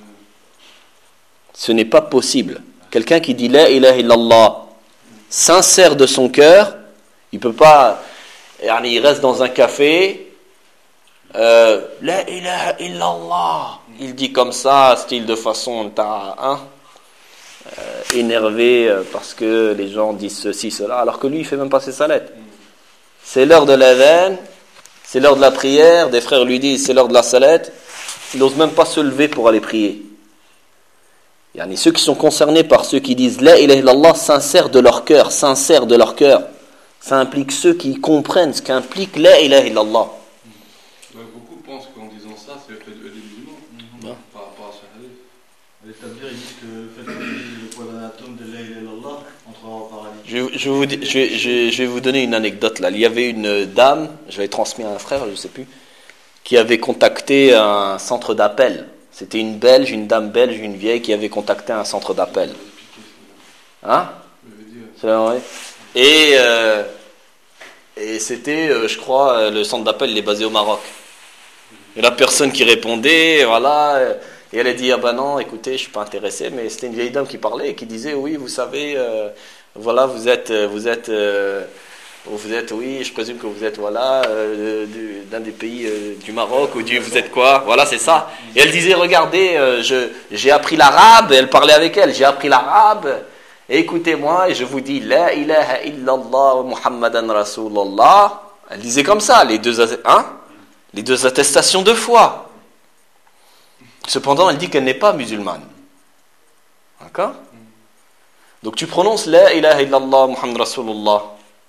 Ce n'est pas possible. Quelqu'un qui dit la ilaha illallah sincère de son cœur, il peut pas, il reste dans un café, euh, la ilaha illallah, il dit comme ça, style de façon t'as hein, euh, énervé parce que les gens disent ceci, cela, alors que lui il fait même pas ses salades. C'est l'heure de l'adhan, c'est l'heure de la prière, des frères lui disent c'est l'heure de la salade, il n'ose même pas se lever pour aller prier. Yani ceux qui sont concernés par ceux qui disent la ilaha illallah sincère de leur cœur, sincère de leur cœur, ça implique ceux qui comprennent ce qu'implique la ilaha illallah. Ouais, beaucoup pensent qu'en disant ça, c'est le fait de des musulmans mmh. ouais. par rapport à ce hadith. À l'établir, ils disent que le fait de dire le poids d'un atome de la ilaha illallah entrera au paradis. Je, je, vous, je, vais, je, je vais vous donner une anecdote là. Il y avait une dame, je l'avais transmis à un frère, je ne sais plus, qui avait contacté un centre d'appel. C'était une Belge, une dame belge, une vieille qui avait contacté un centre d'appel. Hein? C'est vrai. Et, euh, et c'était, euh, je crois, le centre d'appel il est basé au Maroc. Et la personne qui répondait, voilà, et elle a dit, ah ben non, écoutez, je ne suis pas intéressé, mais c'était une vieille dame qui parlait et qui disait, oui, vous savez, euh, voilà, vous êtes, vous êtes, euh, vous êtes, oui, je présume que vous êtes, voilà, euh, du, d'un des pays euh, du Maroc, ou du, vous êtes quoi, voilà, c'est ça. Et elle disait, regardez, euh, je, j'ai appris l'arabe, elle parlait avec elle, j'ai appris l'arabe, et écoutez-moi, et je vous dis, la ilaha illallah Muhammadan Rasulullah. Elle disait comme ça, les deux, hein, les deux attestations de foi. Cependant, elle dit qu'elle n'est pas musulmane. D'accord? Donc tu prononces la ilaha illallah Muhammad Rasulullah.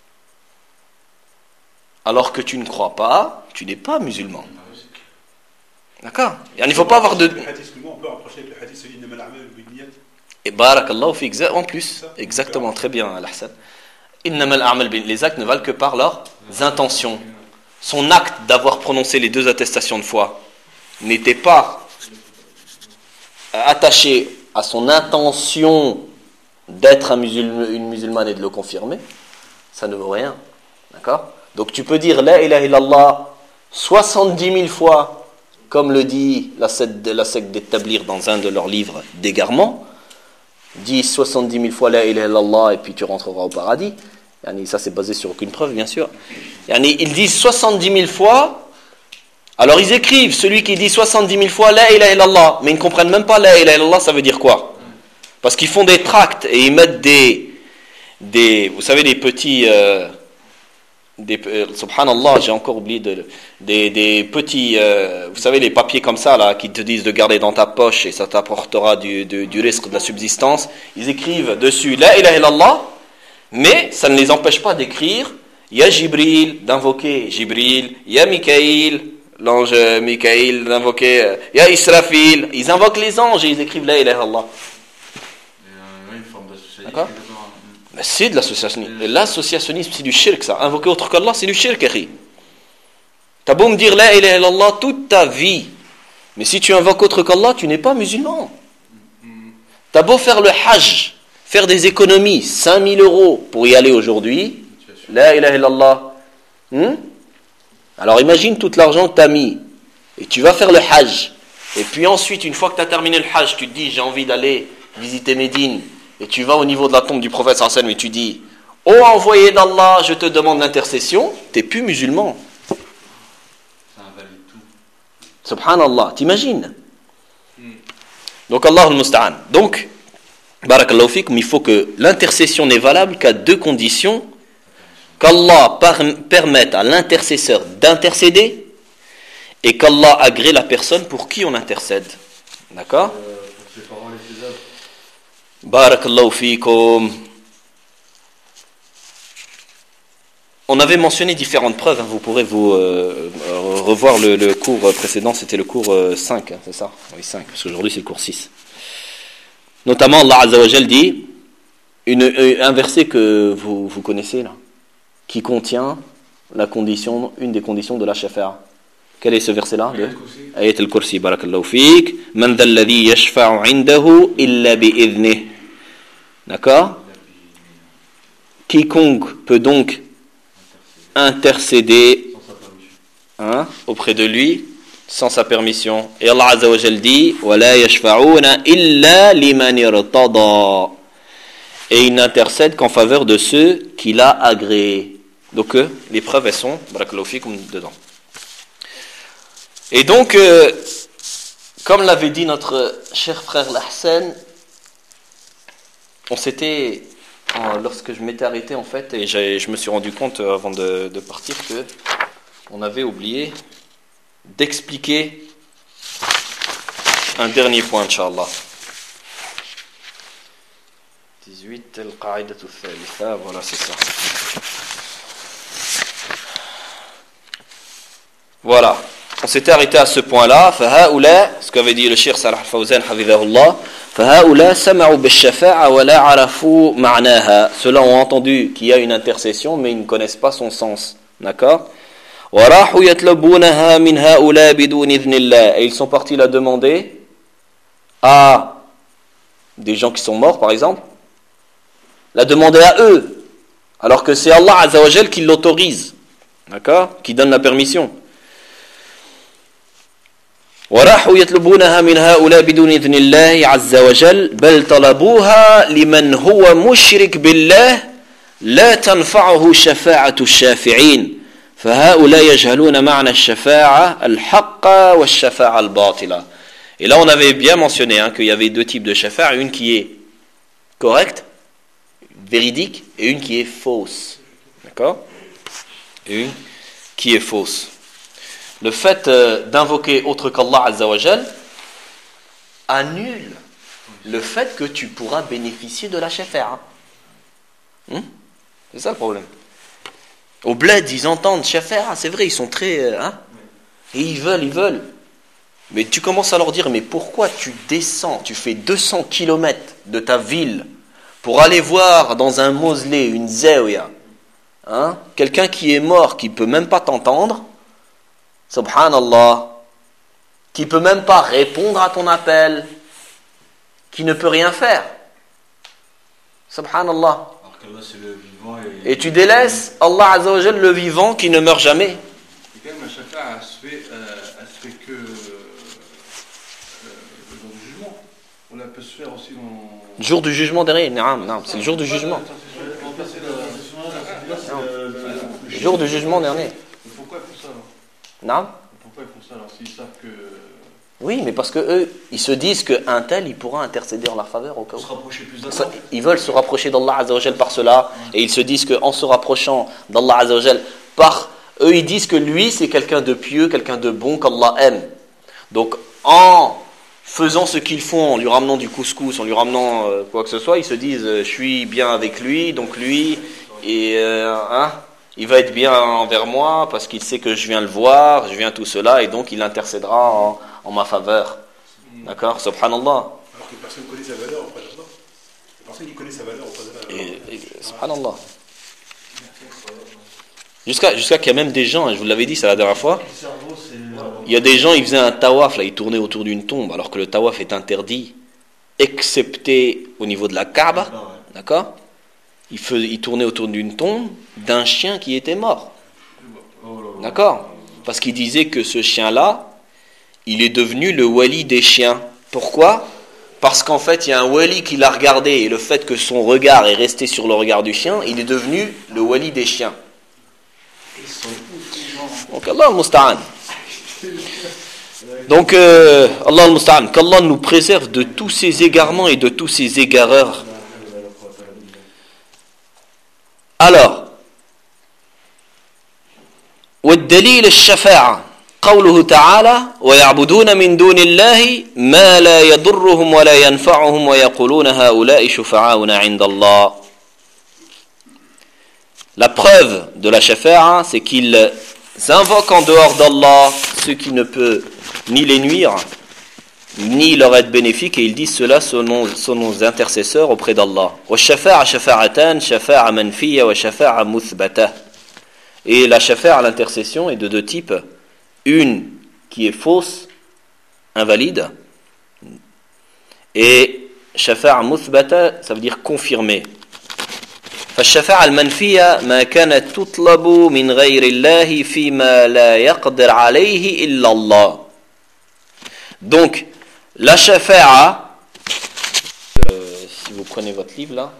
Alors que tu ne crois pas, tu n'es pas musulman. D'accord? Il ne faut pas avoir de... Et barakallahu fik, en plus, exactement, très bien, Al-Hassan. Les actes ne valent que par leurs intentions. Son acte d'avoir prononcé les deux attestations de foi n'était pas attaché à son intention d'être un musulman, une musulmane et de le confirmer. Ça ne vaut rien. D'accord? Donc tu peux dire la ilaha illallah soixante-dix mille fois, comme le dit la secte, la secte d'établir dans un de leurs livres d'égarement. Dis soixante-dix mille fois la ilaha illallah et puis tu rentreras au paradis. Yani, ça c'est basé sur aucune preuve, bien sûr. Yani, ils disent soixante-dix mille fois, alors ils écrivent celui qui dit soixante-dix mille fois la ilaha illallah, mais ils ne comprennent même pas la ilaha illallah, ça veut dire quoi? Parce qu'ils font des tracts et ils mettent des, des vous savez, des petits... Euh, Des, euh, subhanallah, j'ai encore oublié de, des, des petits, euh, vous savez, les papiers comme ça là, qui te disent de garder dans ta poche et ça t'apportera du, du, du risque de la subsistance. Ils écrivent dessus la ilaha illallah, mais ça ne les empêche pas d'écrire ya Jibril, d'invoquer Jibril, ya Mikaïl, l'ange Mikaïl, d'invoquer ya Israfil. Ils invoquent les anges et ils écrivent la ilaha illallah. Une forme d'association. D'accord? Mais c'est de l'associationnisme. L'associationnisme, c'est du shirk, ça. Invoquer autre qu'Allah, c'est du shirk, akhi. T'as beau me dire la ilaha illallah toute ta vie, mais si tu invoques autre qu'Allah, tu n'es pas musulman. T'as beau faire le hajj, faire des économies, cinq mille euros pour y aller aujourd'hui, la ilaha illallah. Hmm? Alors imagine tout l'argent que t'as mis, et tu vas faire le hajj, et puis ensuite, une fois que t'as terminé le hajj, tu te dis, j'ai envie d'aller visiter Médine, et tu vas au niveau de la tombe du prophète sallallahu alayhi wa sallam et tu dis « Oh envoyé d'Allah, je te demande l'intercession », tu n'es plus musulman. Ça invalide tout. Subhanallah, t'imagines? hmm. Donc Allah al-Musta'an. Donc, barakallahu fikum, il faut que l'intercession n'est valable qu'à deux conditions. Qu'Allah par- permette à l'intercesseur d'intercéder et qu'Allah agrée la personne pour qui on intercède. D'accord? Euh, pour ses paroles et ses œuvres. Barakallahu fikum. on avait mentionné différentes preuves, hein. Vous pourrez vous euh, revoir le, le cours précédent, c'était le cours euh, cinq, hein, c'est ça? Oui, cinq, parce qu'aujourd'hui c'est le cours six. Notamment, Allah Azza wa Jal dit, une, un verset que vous, vous connaissez là, qui contient la condition, une des conditions de la shafa'a. Quel est ce verset-là? Ayat al-Kursi, barakallahu fik. Man dhal ladhi yashfa'u 'indahu illa bi'idhnih. D'accord? Quiconque peut donc intercéder hein, auprès de lui sans sa permission. Et Allah Azza wa Jal dit wala yashfa'una illa liman irtada. Et il n'intercède qu'en faveur de ceux qu'il a agréés. Donc euh, les preuves elles sont barakallahu fikum dedans. Et donc euh, comme l'avait dit notre cher frère L'Ahsan, on s'était euh, lorsque je m'étais arrêté en fait et je me suis rendu compte euh, avant de, de partir que on avait oublié d'expliquer un dernier point, Inch'Allah. dix-huit, al-qa'idatu thalitha, voilà, c'est ça. Voilà, on s'était arrêté à ce point-là. فهؤلاء, ce qu'avait dit le Cheikh Salah Al-Fawzan, hafidhahullah, فهؤلاء سمعوا بالشفاعة ولا عرفوا معناها. Ceux-là ont entendu qu'il y a une intercession, mais ils ne connaissent pas son sens. D'accord? وراحوا يطلبونها من هؤلاء بدون إذن الله. Et ils sont partis la demander à des gens qui sont morts, par exemple, la demander à eux, alors que c'est Allah Azza wa Jal qui l'autorise, d'accord, qui donne la permission. وراحوا يطلبونها من هؤلاء بدون إذن الله عز وجل بل طلبوها لمن هو مشرك بالله لا تنفعه شفاعة الشافعين فهؤلاء يجهلون معنى الشفاعة الحق والشفاعة الباطلة. Et là on avait bien mentionné hein, qu'il y avait deux types de shafa'a, une qui est correcte, véridique, et une qui est fausse. D'accord? Et une qui est fausse. Le fait euh, d'invoquer autre qu'Allah Azza wa Jal annule le fait que tu pourras bénéficier de la shafa'a. Hum? C'est ça le problème. Au bled, ils entendent shafa'a, c'est vrai, ils sont très... Euh, hein? Et ils veulent, ils veulent. Mais tu commences à leur dire, mais pourquoi tu descends, tu fais deux cents kilomètres de ta ville pour aller voir dans un mausolée, une zawiya, hein, quelqu'un qui est mort, qui ne peut même pas t'entendre, subhanallah, qui ne peut même pas répondre à ton appel, qui ne peut rien faire, subhanallah. Alors qu'Allah, c'est le vivant et... et tu délaisses Allah Azza wa Jal, le vivant qui ne meurt jamais. Et quand même, la shafa'a, elle se fait, euh, elle se fait que euh, le jour du jugement. On la peut se faire aussi dans... Le jour du jugement dernier, non, non, c'est le jour du jugement. Le jour du jugement dernier. Pourquoi ils font ça alors? Non. Pourquoi ils font ça alors s'ils savent que... Oui, mais parce que eux, ils se disent qu'un tel, il pourra intercéder en leur faveur au cas où. Se rapprocher plus d'Allah. Ils veulent se rapprocher d'Allah Azza wa Jal par cela, et ils se disent qu'en se rapprochant d'Allah Azza wa Jal par... Eux, ils disent que lui, c'est quelqu'un de pieux, quelqu'un de bon, qu'Allah aime. Donc, en faisant ce qu'ils font, en lui ramenant du couscous, en lui ramenant euh, quoi que ce soit, ils se disent, euh, je suis bien avec lui, donc lui, et, euh, hein, il va être bien envers moi, parce qu'il sait que je viens le voir, je viens tout cela, et donc il intercédera en, en ma faveur. D'accord? Subhanallah. Alors que personne ne connaît sa valeur auprès d'Allah. Personne ne connaît sa valeur auprès d'Allah. Et, et, subhanallah. Jusqu'à, jusqu'à qu'il y a même des gens, je vous l'avais dit, c'est la dernière fois, il y a des gens, ils faisaient un tawaf, là, ils tournaient autour d'une tombe, alors que le tawaf est interdit, excepté au niveau de la Kaaba, d'accord? Ils, faisaient, ils tournaient autour d'une tombe d'un chien qui était mort, d'accord? Parce qu'ils disaient que ce chien-là, il est devenu le wali des chiens. Pourquoi? Parce qu'en fait, il y a un wali qui l'a regardé, et le fait que son regard est resté sur le regard du chien, il est devenu le wali des chiens. Donc Allah al-Musta'an. Donc euh, Allah al-Musta'an, qu'Allah nous préserve de tous ces égarements et de tous ces égareurs. Alors, والدليل الشفاعة قوله تعالى ويعبدون من دون الله ما لا يضرهم ولا ينفعهم ويقولون هؤلاء شفعاؤنا عند الله. La preuve de la shafa'a, c'est qu'ils invoquent en dehors d'Allah ce qui ne peut ni les nuire, ni leur être bénéfique, et ils disent cela sont nos, sont nos intercesseurs auprès d'Allah. Wa shafa'a shafa'atan, shafa'a manfiya wa shafa'a muthbata. Et la shafa'a, l'intercession, est de deux types. Une qui est fausse, invalide, et shafa'a muthbata, ça veut dire confirmé. فالشفاعة المنفية ما كانت تطلب من غير الله فيما لا يقدر عليه إلا الله. Donc la shafa'a, euh, si vous prenez votre livre là,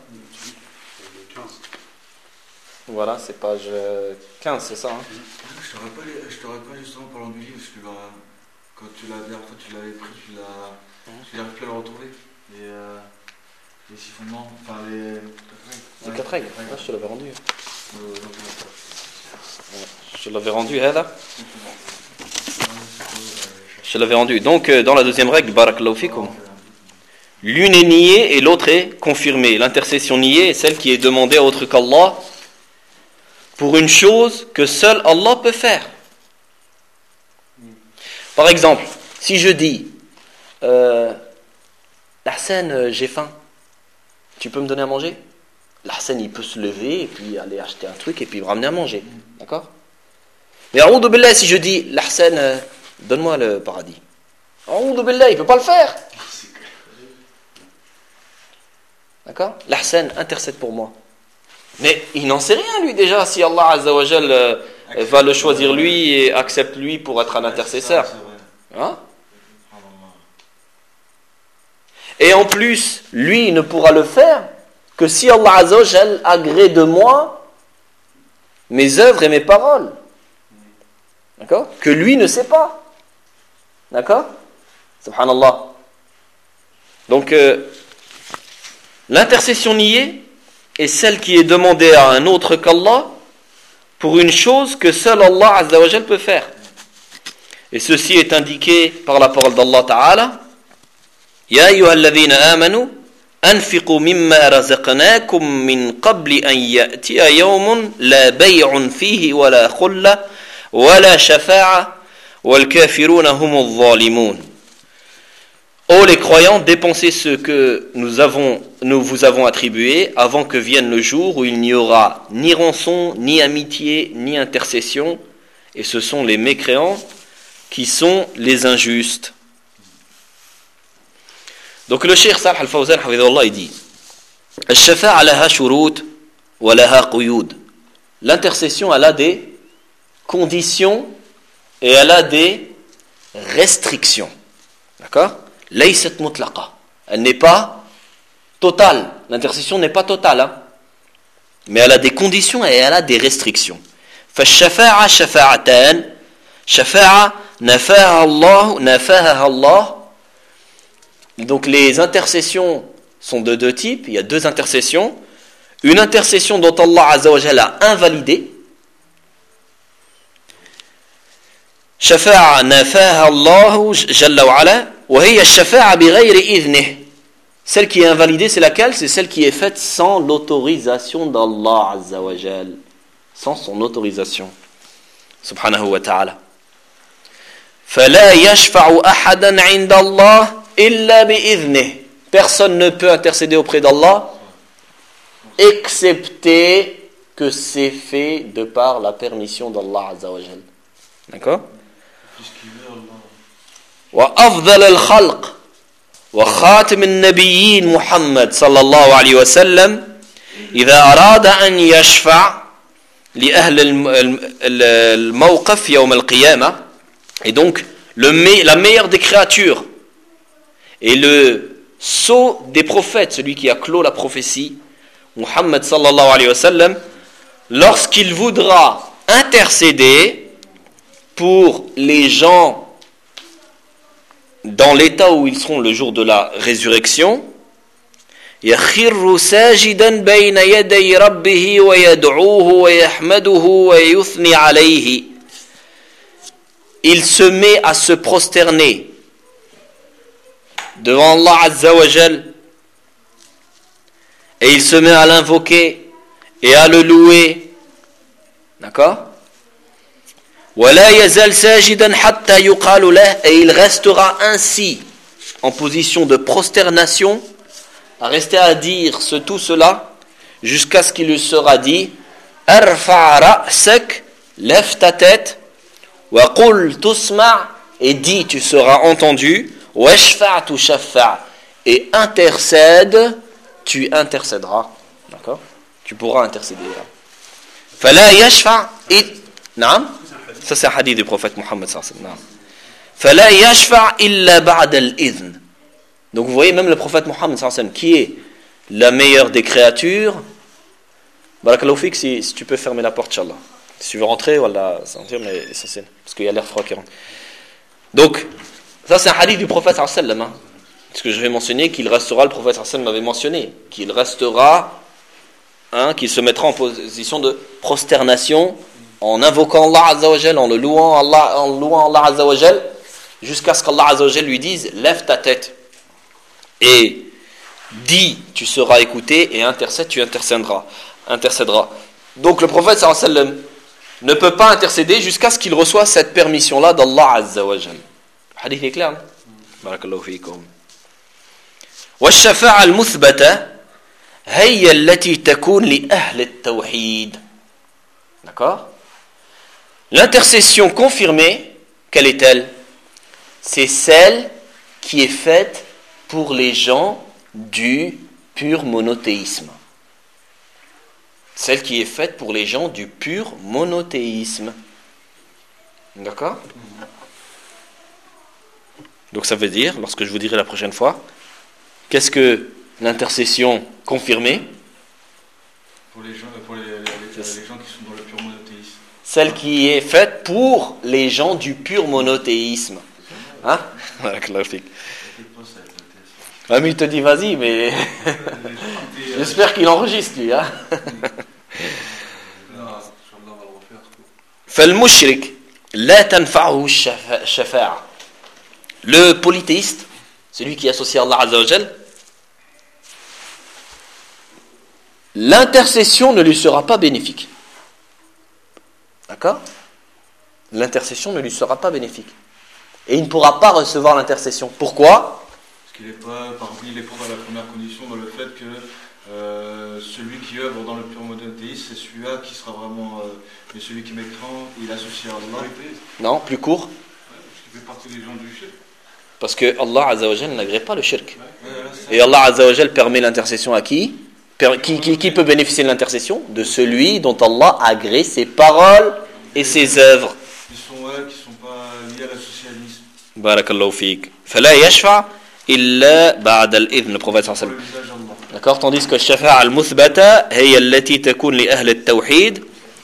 voilà, c'est page quinze, c'est ça, hein? Je t'aurais pas, les, je t'aurais pas justement parlant du livre, parce que bah, quand tu l'as, la dernière fois tu l'avais pris, tu l'as, tu n'arrives plus à le retrouver. Les, euh, les six fondements, enfin les... Les quatre règles, ah, je te l'avais rendu. Euh, donc, Je te l'avais rendu, hein, là. Je te l'avais rendu. Donc, euh, dans la deuxième règle, barakallahu fikum, l'une est niée et l'autre est confirmée. L'intercession niée est celle qui est demandée à autre qu'Allah pour une chose que seul Allah peut faire. Par exemple, si je dis euh, Hassan, euh, j'ai faim, tu peux me donner à manger? Hassan, il peut se lever et puis aller acheter un truc et puis me ramener à manger. D'accord? Mais a'oudou billah, si je dis Hassan, euh, donne-moi le paradis. A'oudou billah, il ne peut pas le faire. D'accord? Hassan, intercède pour moi. Mais il n'en sait rien, lui, déjà, si Allah Azza wa Jal euh, va le choisir lui et accepte lui pour être un intercesseur. Hein? Et en plus, lui, il ne pourra le faire que si Allah Azza wa Jal agrée de moi mes œuvres et mes paroles. D'accord? Que lui ne sait pas. D'accord? Subhanallah. Donc, euh, l'intercession niée est celle qui est demandée à un autre qu'Allah pour une chose que seul Allah Azza wa Jal peut faire. Et ceci est indiqué par la parole d'Allah Ta'ala. Ya ayyuhalladhina amanu anfiqu mimma razaqnakum min qabli an ya'tiya yawmun la bay'un fihi wa la khulla wa la shafa'a wal kafiruna humuz zalimun. Ô les croyants, dépensez ce que nous, avons, nous vous avons attribué avant que vienne le jour où il n'y aura ni rançon, ni amitié, ni intercession, et ce sont les mécréants qui sont les injustes. Donc le Cheikh Salih Al-Fawzan, hafidhahullah, il dit Al-shafa'a laha shurut wa laha quyud. L'intercession, elle a des conditions et elle a des restrictions. D'accord? Laysat mutlaqa. Elle n'est pas totale. L'intercession n'est pas totale. Hein? Mais elle a des conditions et elle a des restrictions. فالشفاعة شفاعتان شفاعة نفاها الله نفاها الله. Donc les intercessions sont de deux types. Il y a deux intercessions. Une intercession dont Allah Azza wa Jalla a invalidé. شفاعة نفاها الله جل وعلا وهي الشفاعة بغير إذنه. Celle qui est invalidée, c'est laquelle? C'est celle qui est faite sans l'autorisation d'Allah Azza wa Jal. Sans son autorisation. Subhanahu wa ta'ala. فلا يشفع أحدا عند الله إلا بإذنه. Personne ne peut intercéder auprès d'Allah excepté que c'est fait de par la permission d'Allah Azza wa Jal. D'accord? وأفضل الخلق وخاتم النبيين محمد صلى الله عليه وسلم إذا أراد أن يشفع لأهل الموقف يوم القيامة. Et donc le, la meilleure des créatures et le sceau des prophètes, celui qui a clos la prophétie, Muhammad sallallahu alayhi wa sallam, lorsqu'il voudra intercéder pour les gens dans l'état où ils seront le jour de la résurrection, يخر ساجدا بين يدي ربه ويدعوه ويحمده ويثني عليه. Il se met à se prosterner devant Allah Azza wa Jal et il se met à l'invoquer et à le louer D'accord? وَلَا يَزَالْ سَاجِدًا حَتَّى يُقَالُ لَهُ, et il restera ainsi en position de prosternation, à rester à dire ce tout cela jusqu'à ce qu'il lui sera dit arfa' ra'sak, lève ta tête, wa qul tusma', et dis tu seras entendu, washfa' tushaffa', et intercède, tu intercéderas. D'accord? Tu pourras intercéder. Fala yashfa' it Naam? Ça c'est un hadith du prophète Mohammed sallallahu alayhi wa sallam. Fala yashfa' illa ba'da al-idhn. Donc vous voyez, même le prophète Mohammed sallallahu alayhi wa sallam, qui est la meilleure des créatures, barakallahu fik, si, si tu peux fermer la porte, Inch'Allah. Si tu veux rentrer, voilà, c'est mais essentiel, parce qu'il y a l'air froid qui rentre. Donc, ça c'est un hadith du prophète sallallahu alayhi wa sallam. Hein. Parce que je vais mentionner qu'il restera, le prophète sallallahu alayhi wa sallam m'avait mentionné, qu'il restera, hein, qu'il se mettra en position de prosternation, en invoquant Allah Azza wa Jal, en le louant Allah, en louant Allah Azza wa Jal, jusqu'à ce qu'Allah Azza wa Jal lui dise lève ta tête et dis tu seras écouté, et intercède tu intercéderas intercéderas. Donc le prophète sallallahu alayhi wa sallam ne peut pas intercéder jusqu'à ce qu'il reçoive cette permission là d'Allah Azza wa Jal. Le hadith est clair, non? Barakallahu fikum. والشفاعة المثبتة هي التي تكون لأهل التوحيد. D'accord? L'intercession confirmée, quelle est-elle? C'est celle qui est faite pour les gens du pur monothéisme. Celle qui est faite pour les gens du pur monothéisme. D'accord? Donc ça veut dire, lorsque je vous dirai la prochaine fois, qu'est-ce que l'intercession confirmée? Pour les gens, pour les, les, les, les gens qui sont dans le pur monothéisme. Celle qui est faite pour les gens du pur monothéisme. Hein? Ah, mais il te dit vas-y, mais j'espère qu'il enregistre lui. Hein? فالمشرك لا تنفعه الشفاعة. Le polythéiste, celui qui associe Allah Azza wa Jal, l'intercession ne lui sera pas bénéfique. D'accord? L'intercession ne lui sera pas bénéfique. Et il ne pourra pas recevoir l'intercession. Pourquoi? Parce qu'il n'est pas parmi les preuves à la première condition dans le fait que euh, celui qui œuvre dans le pur monothéisme, c'est celui-là qui sera vraiment. Euh, mais celui qui m'écran, il associe à Allah. Non, plus court. Ouais, parce qu'il fait partie des gens du shirk. Parce que Allah Azza wa Jal n'agrée pas le shirk. Ouais, ouais, et Allah Azza wa Jal permet l'intercession à qui? Qui, qui, qui peut bénéficier de l'intercession? De celui dont Allah agrée ses paroles et ses œuvres. Ils sont ouais, qui ne sont pas liés à l'associalisme. Barakallahu fik. Fala yashfa' illa ba'da al-idhn, le prophète sallallahu alayhi wa sallam. D'accord? Tandis que الشفاعة المثبتة هي التي تكون لأهل التوحيد.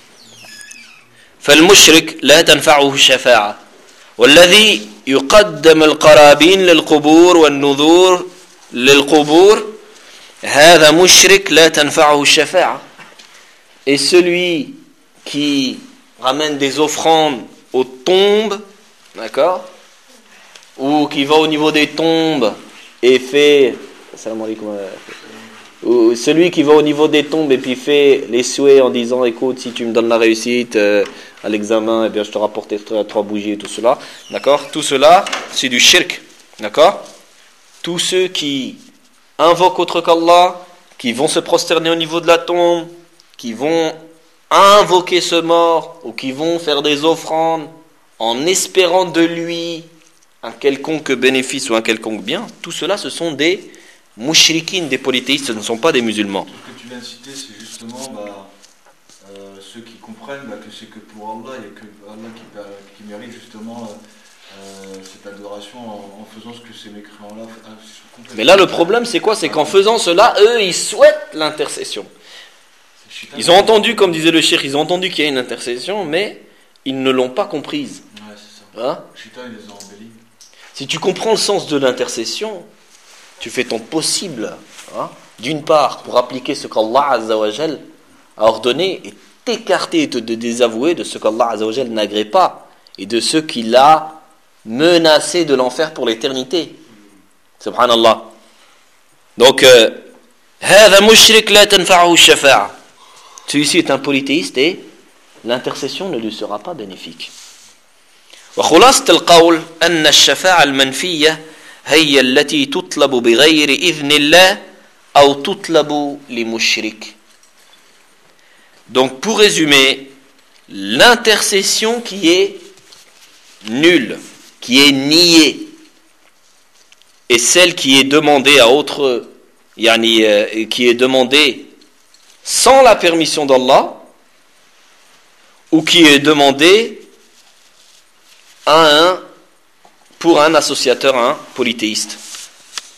فالمشرك لا تنفعه الشفاعة. والذي يقدم القرابين للقبور والنذور للقبور هذا مشرك لا تنفعه الشفاعة. Et celui qui ramène des offrandes aux tombes, d'accord, ou qui va au niveau des tombes et fait, salam alaikum, ou celui qui va au niveau des tombes et puis fait les souhaits en disant écoute, si tu me donnes la réussite euh, à l'examen, eh bien je te rapporte trois, trois bougies et tout cela, d'accord, tout cela c'est du shirk, d'accord. Tous ceux qui invoquent autre qu'Allah, qui vont se prosterner au niveau de la tombe, qui vont invoquer ce mort, ou qui vont faire des offrandes en espérant de lui un quelconque bénéfice ou un quelconque bien, tout cela ce sont des mouchriquines, des polythéistes, ce ne sont pas des musulmans. Ce que tu viens de citer, c'est justement bah, euh, ceux qui comprennent bah, que c'est que pour Allah et que Allah qui, qui mérite justement euh, cette adoration en, en faisant ce que ces mécréants-là font. Mais là le problème c'est quoi? C'est qu'en faisant cela, eux ils souhaitent l'intercession. Ils ont entendu, comme disait le cheikh, ils ont entendu qu'il y a une intercession, mais ils ne l'ont pas comprise. Ouais, c'est ça. Hein? Chita, ils les ont embellis. Si tu comprends le sens de l'intercession, tu fais ton possible, hein, d'une part, pour appliquer ce qu'Allah Azza wa Jal a ordonné et t'écarter et te désavouer de ce qu'Allah Azza wa Jal n'agrée pas et de ce qu'il a menacé de l'enfer pour l'éternité. Subhanallah. Donc, هذا مشرك لا تنفعه الشفاعة. Celui-ci est un polythéiste et l'intercession ne lui sera pas bénéfique. وخلاصة القول أن الشفاعة المنفية هي التي تطلب بغير إذن الله أو تطلب لمشرك. Donc pour résumer, l'intercession qui est nulle, qui est niée, et celle qui est demandée à autre, yani, euh, qui est demandée sans la permission d'Allah, ou qui est demandée à un, pour un associateur, un polythéiste. D'accord ?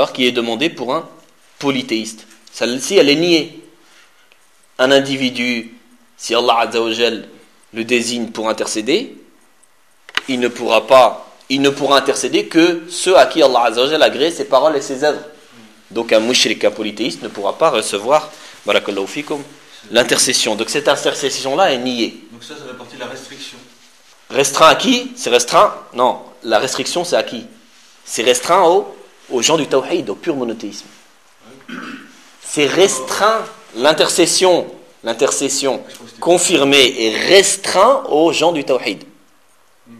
Qui est demandée pour un polythéiste. Celle-ci, elle est niée. Un individu, si Allah Azza wa Jal le désigne pour intercéder, il ne pourra pas, il ne pourra intercéder que ceux à qui Allah Azza wa Jal agrée ses paroles et ses œuvres. Donc un mushrik, un polythéiste ne pourra pas recevoir, barakallahu fikum, l'intercession. Donc cette intercession-là est niée. Donc ça, ça fait partie de la restriction. Restreint à qui ? C'est restreint ? Non, la restriction c'est à qui ? C'est restreint aux, aux gens du tawhid, au pur monothéisme. C'est restreint. L'intercession, l'intercession confirmée est restreint aux gens du tawhid. D'accord ?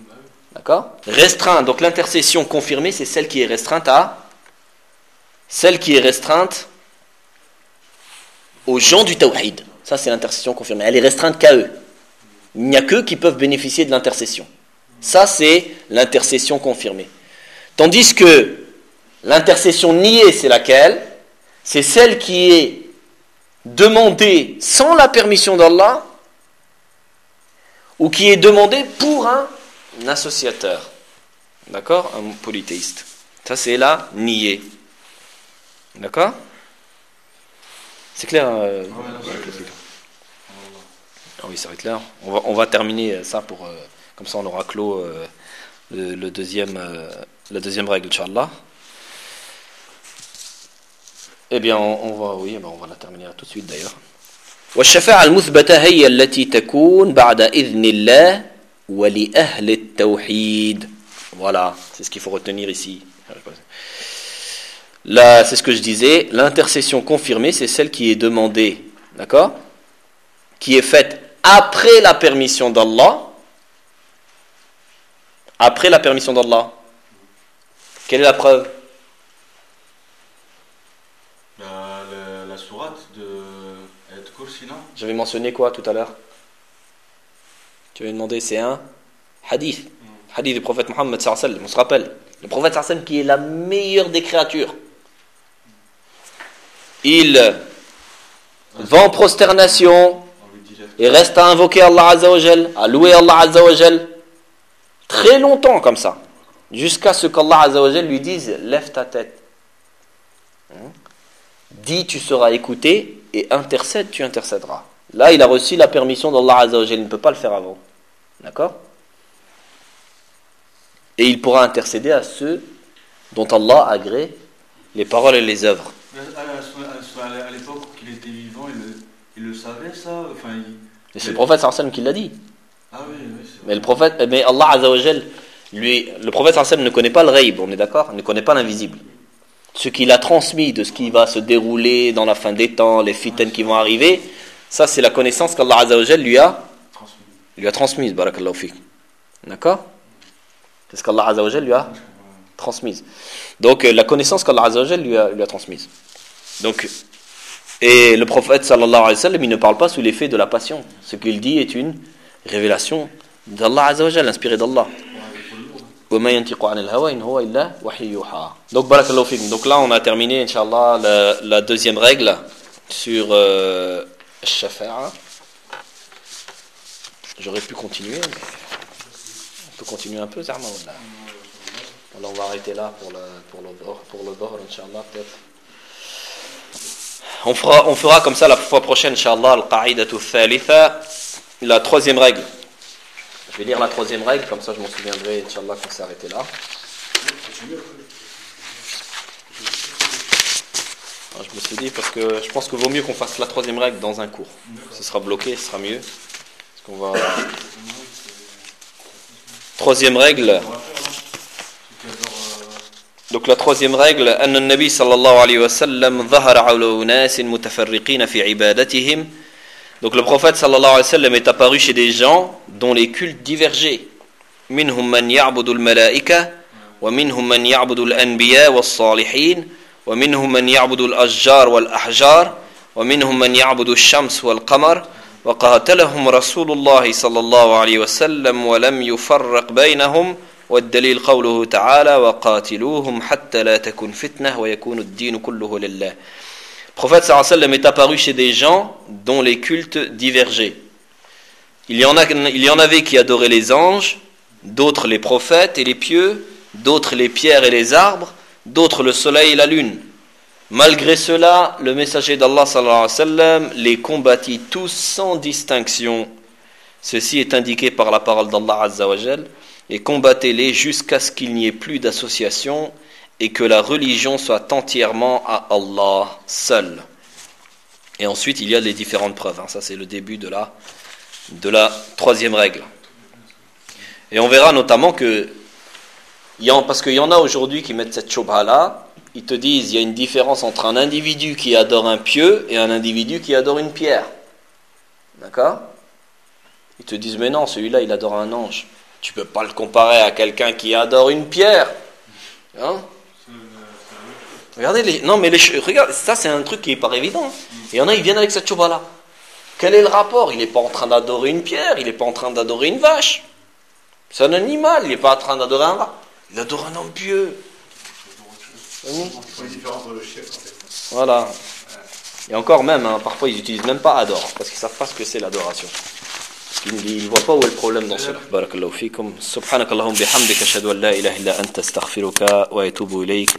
Restreint. Donc l'intercession confirmée, c'est celle qui est restreinte à celle qui est restreinte aux gens du tawhid. Ça, c'est l'intercession confirmée. Elle est restreinte qu'à eux. Il n'y a qu'eux qui peuvent bénéficier de l'intercession. Ça, c'est l'intercession confirmée. Tandis que l'intercession niée, c'est laquelle ? C'est celle qui est demandée sans la permission d'Allah ou qui est demandée pour un associateur. D'accord ? Un polythéiste. Ça, c'est la niée. D'accord ? C'est clair euh, Ouais, non, c'est ouais, clair. Ah oui, ça va être clair. On va, on va terminer ça pour... Euh, comme ça, on aura clos euh, le, le deuxième, euh, la deuxième règle, Inch'Allah. Eh bien, on, on va, oui, ben on va la terminer tout de suite d'ailleurs. والشفاعة المثبتة هي التي تكون بعد إذن الله ولأهل التوحيد. Voilà, c'est ce qu'il faut retenir ici. Là, c'est ce que je disais, l'intercession confirmée, c'est celle qui est demandée, d'accord ? Qui est faite après la permission d'Allah. Après la permission d'Allah. Quelle est la preuve ? La, la, la sourate de Ayat Kursi, non ? J'avais mentionné quoi tout à l'heure ? Tu m'avais demandé, c'est un hadith. Hadith du prophète Mohammed sallallahu alayhi wa sallam, on se rappelle. Le prophète sallallahu alayhi wa sallam qui est la meilleure des créatures. Il va en prosternation et reste à invoquer Allah Azza wa Jal, à louer Allah Azza wa Jal très longtemps comme ça, jusqu'à ce qu'Allah Azza wa Jal lui dise lève ta tête, dis tu seras écouté et intercède tu intercéderas. Là il a reçu la permission d'Allah Azza wa Jal, il ne peut pas le faire avant, d'accord ? Et il pourra intercéder à ceux dont Allah agrée les paroles et les œuvres. À l'époque où il était vivant, il le, il le savait ça, enfin, il... Et c'est le prophète sallallahu alayhi wa sallam qui l'a dit. Ah oui, oui, c'est vrai. Mais le prophète, mais Allah Azza wa Jal, lui, le prophète sallallahu alayhi wa sallam ne connaît pas le ghaib, on est d'accord ? Il ne connaît pas l'invisible. Ce qu'il a transmis de ce qui va se dérouler dans la fin des temps, les fitanes qui vont arriver, ça c'est la connaissance qu'Allah Azza wa Jal lui a Transmis. lui a transmise, barakallahu fik. D'accord ? C'est ce qu'Allah Azza wa Jal lui a transmise. Donc la connaissance qu'Allah Azza wa Jal lui a, lui a transmise. Donc, et le prophète sallallahu alayhi wa sallam, il ne parle pas sous l'effet de la passion. Ce qu'il dit est une révélation d'Allah Azza wa Jal, inspirée d'Allah. Donc, barakallahu fikum. Donc là, on a terminé, Inch'Allah, la, la deuxième règle sur euh, Shafa'a. J'aurais pu continuer, mais on peut continuer un peu, Zarma. Alors, on va arrêter là pour le pour le pour le Dhuhr, Inch'Allah, peut-être. On fera, on fera comme ça la fois prochaine, Inch'Allah, al-Qa'idatu thalitha, la troisième règle. Je vais lire la troisième règle, comme ça je m'en souviendrai, Inch'Allah, qu'on s'est arrêté là. Alors, je me suis dit, parce que je pense qu'il vaut mieux qu'on fasse la troisième règle dans un cours. Ce sera bloqué, ce sera mieux. Parce qu'on va... Troisième règle. Donc la troisième règle, أن النبي صلى الله عليه وسلم ظهر على أناس متفرقين في عبادتهم Donc le prophète sallallahu alayhi wa sallam est apparu chez des gens dont les cultes divergeaient. Minhum man ya'budu al-malaika, wa minhum man ya'budu al-anbiya was-salihin, wa minhum man ya'budu al-ashjar wal-ahjar, wa minhum man ya'budu ash-shams wal-qamar, wa qatalahum Rasulullah sallallahu alayhi wa sallam wa lam yufarriq baynahum. والدليل قوله تعالى وقاتلوهم حتى لا تكن فتنة ويكون الدين كله لله. Le prophète sallallahu alayhi wa sallam est apparu chez des gens dont les cultes divergeaient. Il y en a, il y en avait qui adoraient les anges, d'autres les prophètes et les pieux, d'autres les pierres et les arbres, d'autres le soleil et la lune. Malgré cela, le messager d'Allah sallallahu alayhi wa sallam les combattit tous sans distinction. Ceci est indiqué par la parole d'Allah azza wa jal. Et combattez-les jusqu'à ce qu'il n'y ait plus d'association et que la religion soit entièrement à Allah seul. Et ensuite, il y a les différentes preuves. Ça, c'est le début de la, de la troisième règle. Et on verra notamment que, parce qu'il y en a aujourd'hui qui mettent cette shubha-là, ils te disent il y a une différence entre un individu qui adore un pieu et un individu qui adore une pierre. D'accord ? Ils te disent mais non, celui-là, il adore un ange. Tu peux pas le comparer à quelqu'un qui adore une pierre. Hein? Regardez les. Non, mais les. Regarde, ça c'est un truc qui est pas évident. Et il y en a, ils viennent avec cette chouba là. Quel est le rapport? Il n'est pas en train d'adorer une pierre, il n'est pas en train d'adorer une vache. C'est un animal, il n'est pas en train d'adorer un rat. Il adore un homme pieux. C'est une différence dans le chef en fait. Voilà. Et encore même, hein, parfois ils n'utilisent même pas adore, parce qu'ils ne savent pas ce que c'est l'adoration. Ils ne voient pas où est le problème dans cela. Barakallahu fikum. Subhanakallahum bihamdika ashhadu an la ilaha illa anta astaghfiruka wa atubu ilayk.